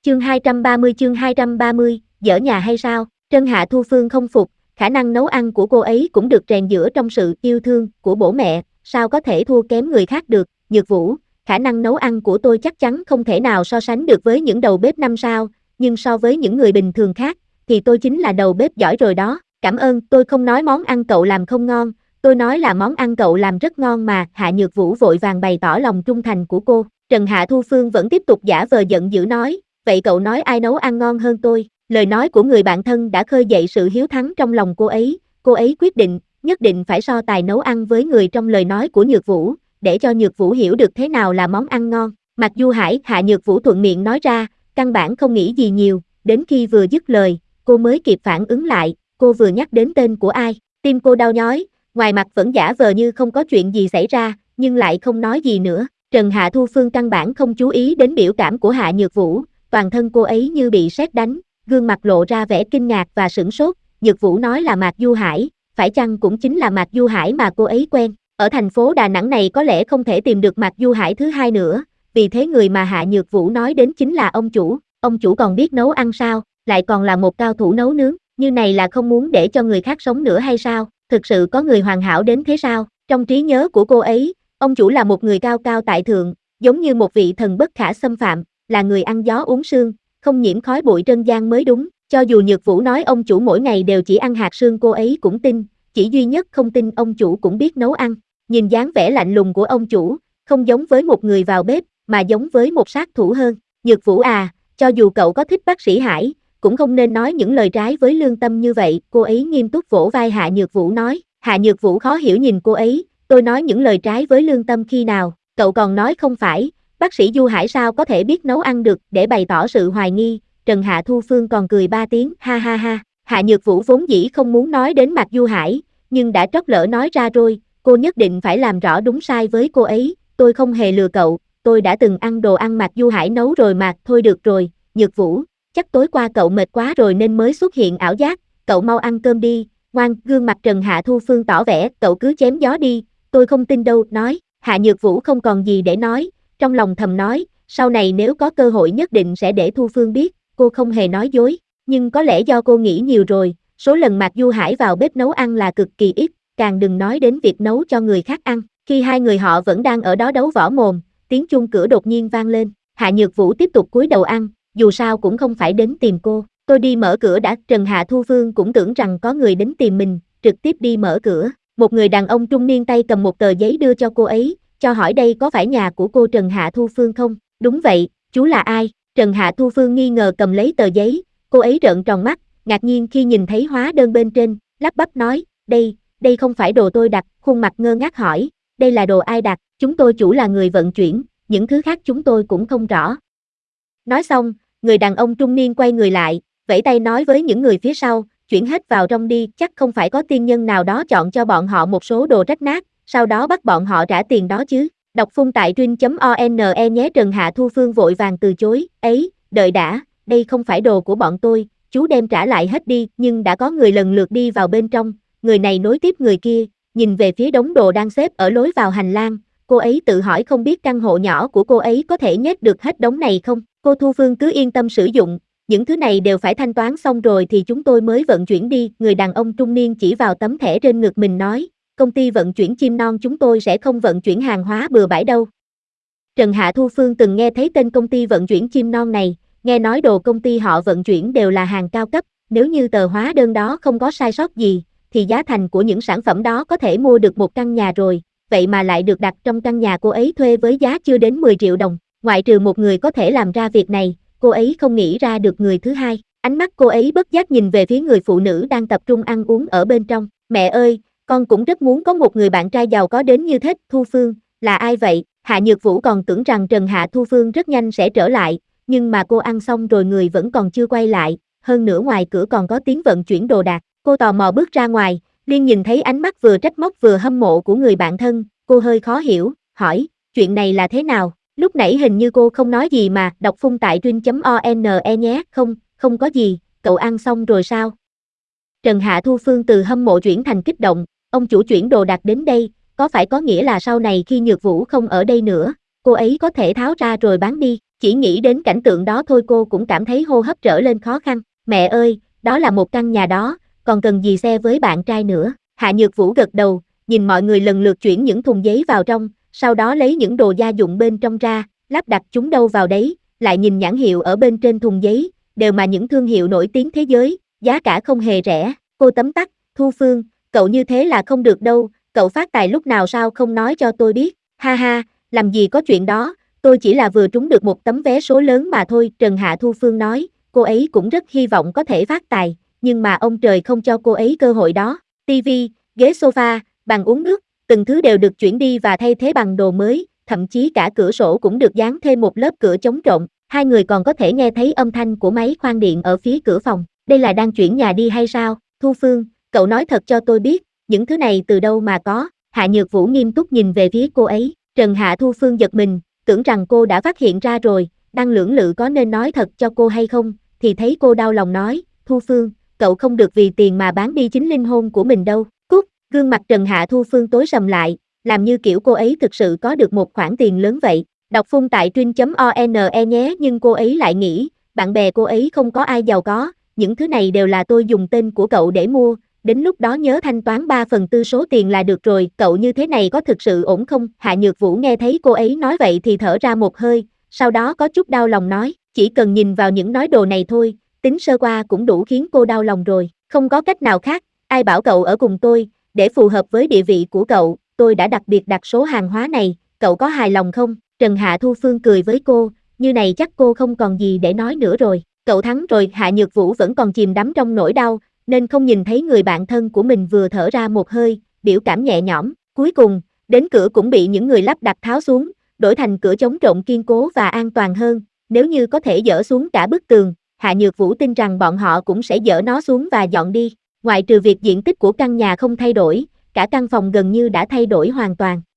Chương 230, dở nhà hay sao? Trân Hạ Thu Phương không phục, khả năng nấu ăn của cô ấy cũng được rèn giũa trong sự yêu thương của bố mẹ, sao có thể thua kém người khác được? Nhược Vũ, khả năng nấu ăn của tôi chắc chắn không thể nào so sánh được với những đầu bếp 5 sao, nhưng so với những người bình thường khác, thì tôi chính là đầu bếp giỏi rồi đó. Cảm ơn, tôi không nói món ăn cậu làm không ngon, tôi nói là món ăn cậu làm rất ngon mà. Hạ Nhược Vũ vội vàng bày tỏ lòng trung thành của cô. Trần Hạ Thu Phương vẫn tiếp tục giả vờ giận dữ nói, vậy cậu nói ai nấu ăn ngon hơn tôi? Lời nói của người bạn thân đã khơi dậy sự hiếu thắng trong lòng cô ấy quyết định, nhất định phải so tài nấu ăn với người trong lời nói của Nhược Vũ, để cho Nhược Vũ hiểu được thế nào là món ăn ngon. Mặc Du Hải, Hạ Nhược Vũ thuận miệng nói ra, căn bản không nghĩ gì nhiều, đến khi vừa dứt lời, cô mới kịp phản ứng lại, cô vừa nhắc đến tên của ai, tim cô đau nhói, ngoài mặt vẫn giả vờ như không có chuyện gì xảy ra, nhưng lại không nói gì nữa. Trần Hạ Thu Phương căn bản không chú ý đến biểu cảm của Hạ Nhược Vũ, toàn thân cô ấy như bị sét đánh, gương mặt lộ ra vẻ kinh ngạc và sửng sốt. Nhược Vũ nói là Mạc Du Hải, phải chăng cũng chính là Mạc Du Hải mà cô ấy quen? Ở thành phố Đà Nẵng này có lẽ không thể tìm được Mạc Du Hải thứ hai nữa, vì thế người mà Hạ Nhược Vũ nói đến chính là ông chủ còn biết nấu ăn sao, lại còn là một cao thủ nấu nướng, như này là không muốn để cho người khác sống nữa hay sao? Thực sự có người hoàn hảo đến thế sao? Trong trí nhớ của cô ấy, ông chủ là một người cao cao tại thượng, giống như một vị thần bất khả xâm phạm, là người ăn gió uống sương, không nhiễm khói bụi trân gian mới đúng. Cho dù Nhược Vũ nói ông chủ mỗi ngày đều chỉ ăn hạt sương cô ấy cũng tin, chỉ duy nhất không tin ông chủ cũng biết nấu ăn. Nhìn dáng vẻ lạnh lùng của ông chủ, không giống với một người vào bếp, mà giống với một sát thủ hơn. Nhược Vũ à, cho dù cậu có thích bác sĩ Hải, cũng không nên nói những lời trái với lương tâm như vậy. Cô ấy nghiêm túc vỗ vai Hạ Nhược Vũ nói. Hạ Nhược Vũ khó hiểu nhìn cô ấy, tôi nói những lời trái với lương tâm khi nào? Cậu còn nói không phải, bác sĩ Du Hải sao có thể biết nấu ăn được? Để bày tỏ sự hoài nghi, Trần Hạ Thu Phương còn cười 3 tiếng, ha ha ha. Hạ Nhược Vũ vốn dĩ không muốn nói đến Mạc Du Hải, nhưng đã trót lỡ nói ra rồi, cô nhất định phải làm rõ đúng sai với cô ấy. Tôi không hề lừa cậu, tôi đã từng ăn đồ ăn Mạc Du Hải nấu rồi mà. Thôi được rồi, Nhược Vũ, chắc tối qua cậu mệt quá rồi nên mới xuất hiện ảo giác, cậu mau ăn cơm đi. Ngoan, gương mặt Trần Hạ Thu Phương tỏ vẻ, cậu cứ chém gió đi, tôi không tin đâu. Nói, Hạ Nhược Vũ không còn gì để nói, trong lòng thầm nói, sau này nếu có cơ hội nhất định sẽ để Thu Phương biết, cô không hề nói dối, nhưng có lẽ do cô nghĩ nhiều rồi, số lần Mạc Du Hải vào bếp nấu ăn là cực kỳ ít, càng đừng nói đến việc nấu cho người khác ăn. Khi hai người họ vẫn đang ở đó đấu võ mồm, tiếng chuông cửa đột nhiên vang lên, Hạ Nhược Vũ tiếp tục cúi đầu ăn, dù sao cũng không phải đến tìm cô, tôi đi mở cửa đã. Trần Hạ Thu Phương cũng tưởng rằng có người đến tìm mình, trực tiếp đi mở cửa, một người đàn ông trung niên tay cầm một tờ giấy đưa cho cô ấy, cho hỏi đây có phải nhà của cô Trần Hạ Thu Phương không? Đúng vậy, chú là ai? Trần Hạ Thu Phương nghi ngờ cầm lấy tờ giấy, cô ấy trợn tròn mắt, ngạc nhiên khi nhìn thấy hóa đơn bên trên, lắp bắp nói, đây không phải đồ tôi đặt. Khuôn mặt ngơ ngác hỏi, đây là đồ ai đặt? Chúng tôi chủ là người vận chuyển, những thứ khác chúng tôi cũng không rõ. Nói xong, người đàn ông trung niên quay người lại, vẫy tay nói với những người phía sau, chuyển hết vào trong đi, chắc không phải có tiên nhân nào đó chọn cho bọn họ một số đồ rách nát, sau đó bắt bọn họ trả tiền đó chứ. Đọc phun tại truyện.one nhé. Trần Hạ Thu Phương vội vàng từ chối, ấy, đợi đã, đây không phải đồ của bọn tôi, chú đem trả lại hết đi. Nhưng đã có người lần lượt đi vào bên trong, người này nối tiếp người kia, nhìn về phía đống đồ đang xếp ở lối vào hành lang, cô ấy tự hỏi không biết căn hộ nhỏ của cô ấy có thể nhét được hết đống này không. Cô Thu Phương cứ yên tâm sử dụng, những thứ này đều phải thanh toán xong rồi thì chúng tôi mới vận chuyển đi. Người đàn ông trung niên chỉ vào tấm thẻ trên ngực mình nói, công ty vận chuyển chim non chúng tôi sẽ không vận chuyển hàng hóa bừa bãi đâu. Trần Hạ Thu Phương từng nghe thấy tên công ty vận chuyển chim non này, nghe nói đồ công ty họ vận chuyển đều là hàng cao cấp, nếu như tờ hóa đơn đó không có sai sót gì, thì giá thành của những sản phẩm đó có thể mua được một căn nhà rồi, vậy mà lại được đặt trong căn nhà cô ấy thuê với giá chưa đến 10 triệu đồng, ngoại trừ một người có thể làm ra việc này, cô ấy không nghĩ ra được người thứ hai. Ánh mắt cô ấy bất giác nhìn về phía người phụ nữ đang tập trung ăn uống ở bên trong, mẹ ơi, con cũng rất muốn có một người bạn trai giàu có đến như thế. Thu Phương, là ai vậy? Hạ Nhược Vũ còn tưởng rằng Trần Hạ Thu Phương rất nhanh sẽ trở lại, nhưng mà cô ăn xong rồi người vẫn còn chưa quay lại, hơn nữa ngoài cửa còn có tiếng vận chuyển đồ đạc. Cô tò mò bước ra ngoài, liền nhìn thấy ánh mắt vừa trách móc vừa hâm mộ của người bạn thân, cô hơi khó hiểu, hỏi, chuyện này là thế nào? Lúc nãy hình như cô không nói gì mà. Đọc phun tại truyện.one nhé. Không có gì, cậu ăn xong rồi sao? Trần Hạ Thu Phương từ hâm mộ chuyển thành kích động, ông chủ chuyển đồ đạc đến đây, có phải có nghĩa là sau này khi Nhược Vũ không ở đây nữa, cô ấy có thể tháo ra rồi bán đi? chỉ nghĩ đến cảnh tượng đó thôi cô cũng cảm thấy hô hấp trở lên khó khăn. Mẹ ơi, đó là một căn nhà đó, còn cần gì xe với bạn trai nữa? Hạ Nhược Vũ gật đầu, nhìn mọi người lần lượt chuyển những thùng giấy vào trong, sau đó lấy những đồ gia dụng bên trong ra, lắp đặt chúng đâu vào đấy, lại nhìn nhãn hiệu ở bên trên thùng giấy, đều mà những thương hiệu nổi tiếng thế giới, giá cả không hề rẻ. Cô tấm tắc, Thu Phương, cậu như thế là không được đâu, cậu phát tài lúc nào sao không nói cho tôi biết, ha ha, làm gì có chuyện đó, tôi chỉ là vừa trúng được một tấm vé số lớn mà thôi, Trần Hạ Thu Phương nói, cô ấy cũng rất hy vọng có thể phát tài, nhưng mà ông trời không cho cô ấy cơ hội đó. TV, ghế sofa, bàn uống nước, từng thứ đều được chuyển đi và thay thế bằng đồ mới, thậm chí cả cửa sổ cũng được dán thêm một lớp cửa chống trộm. Hai người còn có thể nghe thấy âm thanh của máy khoan điện ở phía cửa phòng. Đây là đang chuyển nhà đi hay sao? Thu Phương, cậu nói thật cho tôi biết, những thứ này từ đâu mà có? Hạ Nhược Vũ nghiêm túc nhìn về phía cô ấy. Trần Hạ Thu Phương giật mình, tưởng rằng cô đã phát hiện ra rồi, đang lưỡng lự có nên nói thật cho cô hay không, thì thấy cô đau lòng nói, Thu Phương, cậu không được vì tiền mà bán đi chính linh hồn của mình đâu. Cút, gương mặt Trần Hạ Thu Phương tối sầm lại, làm như kiểu cô ấy thực sự có được một khoản tiền lớn vậy. Đọc phun tại truyện.one nhé, nhưng cô ấy lại nghĩ, bạn bè cô ấy không có ai giàu có, những thứ này đều là tôi dùng tên của cậu để mua, đến lúc đó nhớ thanh toán 3/4 số tiền là được rồi, cậu như thế này có thực sự ổn không? Hạ Nhược Vũ nghe thấy cô ấy nói vậy thì thở ra một hơi, sau đó có chút đau lòng nói, chỉ cần nhìn vào những nói đồ này thôi, tính sơ qua cũng đủ khiến cô đau lòng rồi, không có cách nào khác, ai bảo cậu ở cùng tôi, để phù hợp với địa vị của cậu, tôi đã đặc biệt đặt số hàng hóa này, cậu có hài lòng không? Trần Hạ Thu Phương cười với cô, như này chắc cô không còn gì để nói nữa rồi, cậu thắng rồi. Hạ Nhược Vũ vẫn còn chìm đắm trong nỗi đau, nên không nhìn thấy người bạn thân của mình vừa thở ra một hơi, biểu cảm nhẹ nhõm, cuối cùng, đến cửa cũng bị những người lắp đặt tháo xuống, đổi thành cửa chống trộm kiên cố và an toàn hơn, nếu như có thể dỡ xuống cả bức tường, Hạ Nhược Vũ tin rằng bọn họ cũng sẽ dỡ nó xuống và dọn đi, ngoại trừ việc diện tích của căn nhà không thay đổi, cả căn phòng gần như đã thay đổi hoàn toàn.